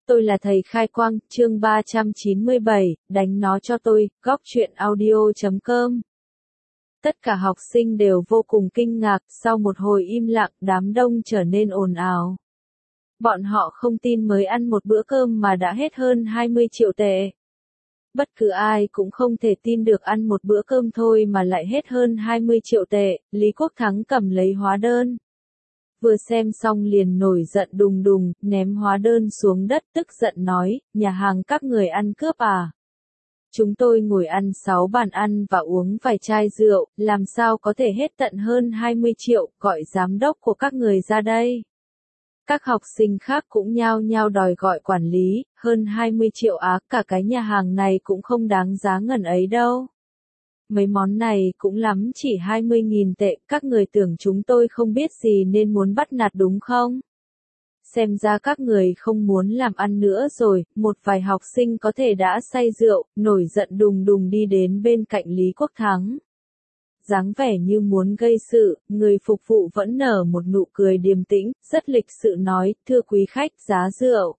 Tôi là thầy Khai Quang, chương 397, đánh nó cho tôi, góc truyện audio.com. Tất cả học sinh đều vô cùng kinh ngạc, sau một hồi im lặng, đám đông trở nên ồn ào. Bọn họ không tin mới ăn một bữa cơm mà đã hết hơn 20 triệu tệ. Bất cứ ai cũng không thể tin được ăn một bữa cơm thôi mà lại hết hơn 20 triệu tệ, Lý Quốc Thắng cầm lấy hóa đơn. Vừa xem xong liền nổi giận đùng đùng, ném hóa đơn xuống đất tức giận nói, nhà hàng các người ăn cướp à? Chúng tôi ngồi ăn 6 bàn ăn và uống vài chai rượu, làm sao có thể hết tận hơn 20 triệu, gọi giám đốc của các người ra đây. Các học sinh khác cũng nhao nhao đòi gọi quản lý, hơn 20 triệu á, cả cái nhà hàng này cũng không đáng giá ngần ấy đâu. Mấy món này cũng lắm chỉ 20.000 tệ, các người tưởng chúng tôi không biết gì nên muốn bắt nạt đúng không? Xem ra các người không muốn làm ăn nữa rồi, một vài học sinh có thể đã say rượu, nổi giận đùng đùng đi đến bên cạnh Lý Quốc Thắng. Dáng vẻ như muốn gây sự, người phục vụ vẫn nở một nụ cười điềm tĩnh, rất lịch sự nói, thưa quý khách, giá rượu,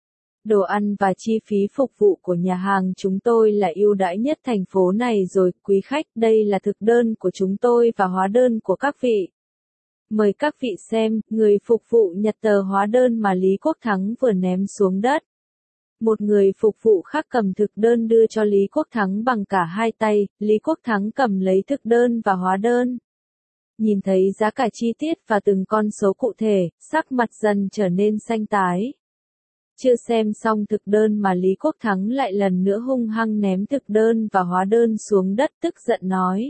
đồ ăn và chi phí phục vụ của nhà hàng chúng tôi là ưu đãi nhất thành phố này rồi, quý khách, đây là thực đơn của chúng tôi và hóa đơn của các vị. Mời các vị xem, người phục vụ nhặt tờ hóa đơn mà Lý Quốc Thắng vừa ném xuống đất. Một người phục vụ khác cầm thực đơn đưa cho Lý Quốc Thắng bằng cả hai tay, Lý Quốc Thắng cầm lấy thực đơn và hóa đơn. Nhìn thấy giá cả chi tiết và từng con số cụ thể, sắc mặt dần trở nên xanh tái. Chưa xem xong thực đơn mà Lý Quốc Thắng lại lần nữa hung hăng ném thực đơn và hóa đơn xuống đất tức giận nói.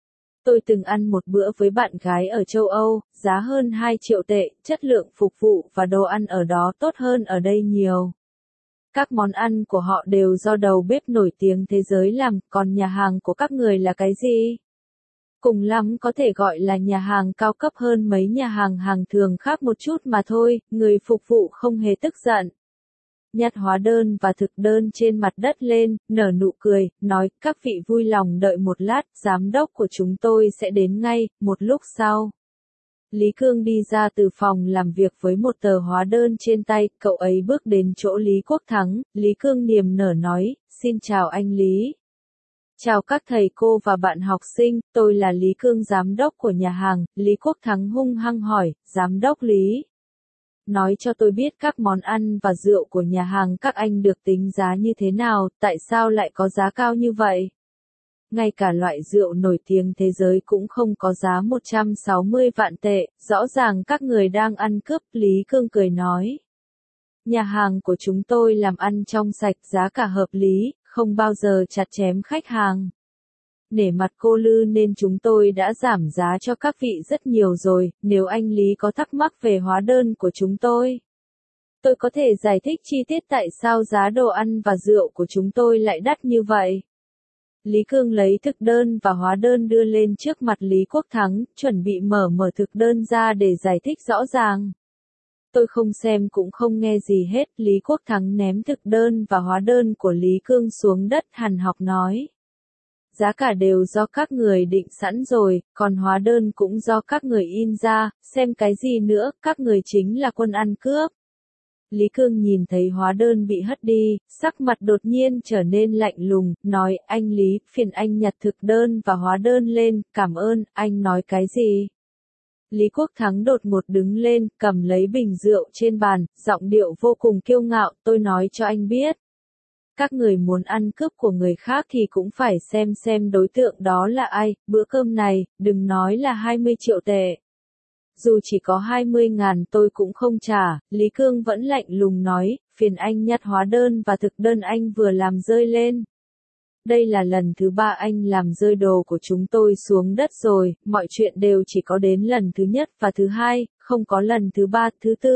Tôi từng ăn một bữa với bạn gái ở châu Âu, giá hơn 2 triệu tệ, chất lượng phục vụ và đồ ăn ở đó tốt hơn ở đây nhiều. Các món ăn của họ đều do đầu bếp nổi tiếng thế giới làm, còn nhà hàng của các người là cái gì? Cùng lắm có thể gọi là nhà hàng cao cấp hơn mấy nhà hàng hàng thường khác một chút mà thôi, người phục vụ không hề tức giận. Nhặt hóa đơn và thực đơn trên mặt đất lên, nở nụ cười, nói, các vị vui lòng đợi một lát, giám đốc của chúng tôi sẽ đến ngay, một lúc sau. Lý Cương đi ra từ phòng làm việc với một tờ hóa đơn trên tay, cậu ấy bước đến chỗ Lý Quốc Thắng, Lý Cương niềm nở nói, xin chào anh Lý. Chào các thầy cô và bạn học sinh, tôi là Lý Cương giám đốc của nhà hàng, Lý Quốc Thắng hung hăng hỏi, giám đốc Lý. Nói cho tôi biết các món ăn và rượu của nhà hàng các anh được tính giá như thế nào, tại sao lại có giá cao như vậy? Ngay cả loại rượu nổi tiếng thế giới cũng không có giá 160 vạn tệ, rõ ràng các người đang ăn cướp, Lý Cương cười nói. Nhà hàng của chúng tôi làm ăn trong sạch, giá cả hợp lý, không bao giờ chặt chém khách hàng. Nể mặt cô Lư nên chúng tôi đã giảm giá cho các vị rất nhiều rồi, nếu anh Lý có thắc mắc về hóa đơn của chúng tôi có thể giải thích chi tiết tại sao giá đồ ăn và rượu của chúng tôi lại đắt như vậy. Lý Cương lấy thực đơn và hóa đơn đưa lên trước mặt Lý Quốc Thắng, chuẩn bị mở thực đơn ra để giải thích rõ ràng. Tôi không xem cũng không nghe gì hết, Lý Quốc Thắng ném thực đơn và hóa đơn của Lý Cương xuống đất, hằn học nói. Giá cả đều do các người định sẵn rồi, còn hóa đơn cũng do các người in ra, xem cái gì nữa, các người chính là quân ăn cướp. Lý Cương nhìn thấy hóa đơn bị hất đi, sắc mặt đột nhiên trở nên lạnh lùng, nói, anh Lý, phiền anh nhặt thực đơn và hóa đơn lên, cảm ơn, anh nói cái gì? Lý Quốc Thắng đột ngột đứng lên, cầm lấy bình rượu trên bàn, giọng điệu vô cùng kiêu ngạo, tôi nói cho anh biết. Các người muốn ăn cướp của người khác thì cũng phải xem đối tượng đó là ai, bữa cơm này, đừng nói là 20 triệu tệ. Dù chỉ có 20.000 tôi cũng không trả, Lý Cương vẫn lạnh lùng nói, phiền anh nhặt hóa đơn và thực đơn anh vừa làm rơi lên. Đây là lần thứ 3 anh làm rơi đồ của chúng tôi xuống đất rồi, mọi chuyện đều chỉ có đến lần thứ nhất và thứ hai, không có lần thứ 3, thứ 4.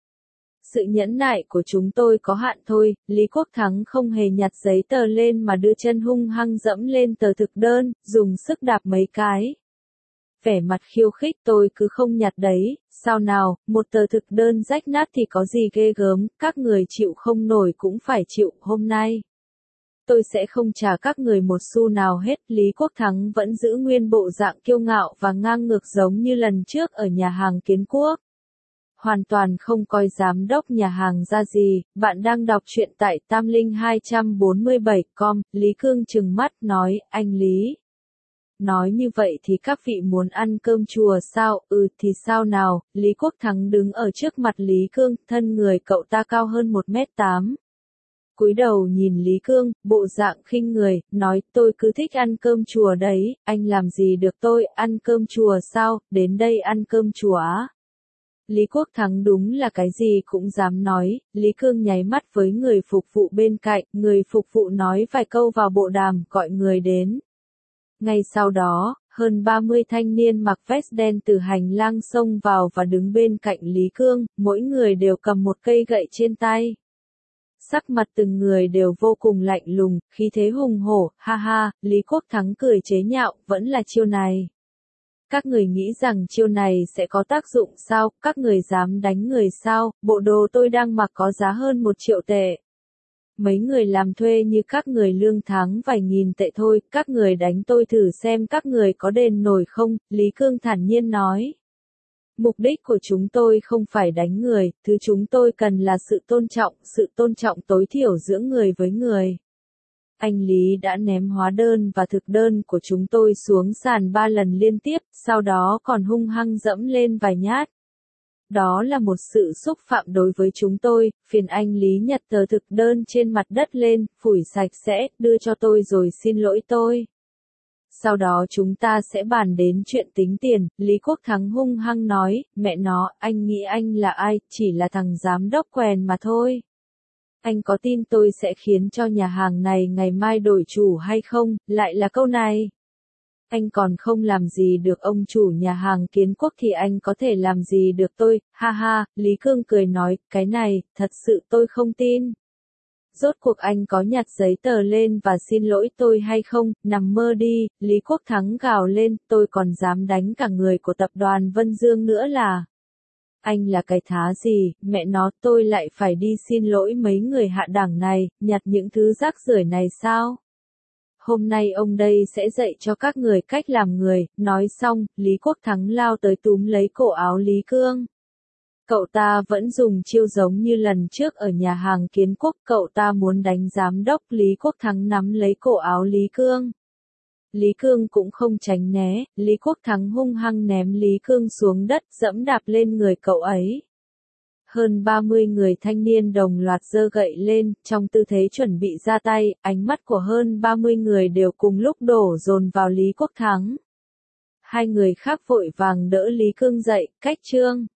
Sự nhẫn nại của chúng tôi có hạn thôi, Lý Quốc Thắng không hề nhặt giấy tờ lên mà đưa chân hung hăng dẫm lên tờ thực đơn, dùng sức đạp mấy cái. Vẻ mặt khiêu khích, tôi cứ không nhặt đấy, sao nào, một tờ thực đơn rách nát thì có gì ghê gớm, các người chịu không nổi cũng phải chịu, hôm nay. Tôi sẽ không trả các người một xu nào hết, Lý Quốc Thắng vẫn giữ nguyên bộ dạng kiêu ngạo và ngang ngược giống như lần trước ở nhà hàng Kiến Quốc. Hoàn toàn không coi giám đốc nhà hàng ra gì, bạn đang đọc truyện tại tamlinh247.com, Lý Cương trừng mắt nói, anh Lý. Nói như vậy thì các vị muốn ăn cơm chùa sao? Ừ thì sao nào? Lý Quốc Thắng đứng ở trước mặt Lý Cương, thân người cậu ta cao hơn 1m8. Cúi đầu nhìn Lý Cương, bộ dạng khinh người, nói tôi cứ thích ăn cơm chùa đấy, anh làm gì được tôi, ăn cơm chùa sao, đến đây ăn cơm chùa á. Lý Quốc Thắng đúng là cái gì cũng dám nói, Lý Cương nháy mắt với người phục vụ bên cạnh, người phục vụ nói vài câu vào bộ đàm, gọi người đến. Ngay sau đó, hơn 30 thanh niên mặc vest đen từ hành lang xông vào và đứng bên cạnh Lý Cương, mỗi người đều cầm một cây gậy trên tay. Sắc mặt từng người đều vô cùng lạnh lùng, khí thế hùng hổ, ha ha, Lý Quốc Thắng cười chế nhạo, vẫn là chiêu này. Các người nghĩ rằng chiêu này sẽ có tác dụng sao, các người dám đánh người sao, bộ đồ tôi đang mặc có giá hơn 1 triệu tệ. Mấy người làm thuê như các người lương tháng vài nghìn tệ thôi, các người đánh tôi thử xem các người có đền nổi không, Lý Cương thản nhiên nói. Mục đích của chúng tôi không phải đánh người, thứ chúng tôi cần là sự tôn trọng tối thiểu giữa người với người. Anh Lý đã ném hóa đơn và thực đơn của chúng tôi xuống sàn 3 lần liên tiếp, sau đó còn hung hăng dẫm lên vài nhát. Đó là một sự xúc phạm đối với chúng tôi, phiền anh Lý nhặt tờ thực đơn trên mặt đất lên, phủi sạch sẽ, đưa cho tôi rồi xin lỗi tôi. Sau đó chúng ta sẽ bàn đến chuyện tính tiền, Lý Quốc Thắng hung hăng nói, mẹ nó, anh nghĩ anh là ai, chỉ là thằng giám đốc quèn mà thôi. Anh có tin tôi sẽ khiến cho nhà hàng này ngày mai đổi chủ hay không, lại là câu này. Anh còn không làm gì được ông chủ nhà hàng Kiến Quốc thì anh có thể làm gì được tôi, ha ha, Lý Cương cười nói, cái này, thật sự tôi không tin. Rốt cuộc anh có nhặt giấy tờ lên và xin lỗi tôi hay không, nằm mơ đi, Lý Quốc Thắng gào lên, tôi còn dám đánh cả người của tập đoàn Vân Dương nữa là. Anh là cái thá gì, mẹ nó, tôi lại phải đi xin lỗi mấy người hạ đẳng này, nhặt những thứ rác rưởi này sao? Hôm nay ông đây sẽ dạy cho các người cách làm người, nói xong, Lý Quốc Thắng lao tới túm lấy cổ áo Lý Cương. Cậu ta vẫn dùng chiêu giống như lần trước ở nhà hàng Kiến Quốc, cậu ta muốn đánh giám đốc, Lý Quốc Thắng nắm lấy cổ áo Lý Cương. Lý Cương cũng không tránh né, Lý Quốc Thắng hung hăng ném Lý Cương xuống đất, dẫm đạp lên người cậu ấy. Hơn 30 người thanh niên đồng loạt giơ gậy lên, trong tư thế chuẩn bị ra tay, ánh mắt của hơn 30 người đều cùng lúc đổ dồn vào Lý Quốc Thắng. Hai người khác vội vàng đỡ Lý Cương dậy, cách trương.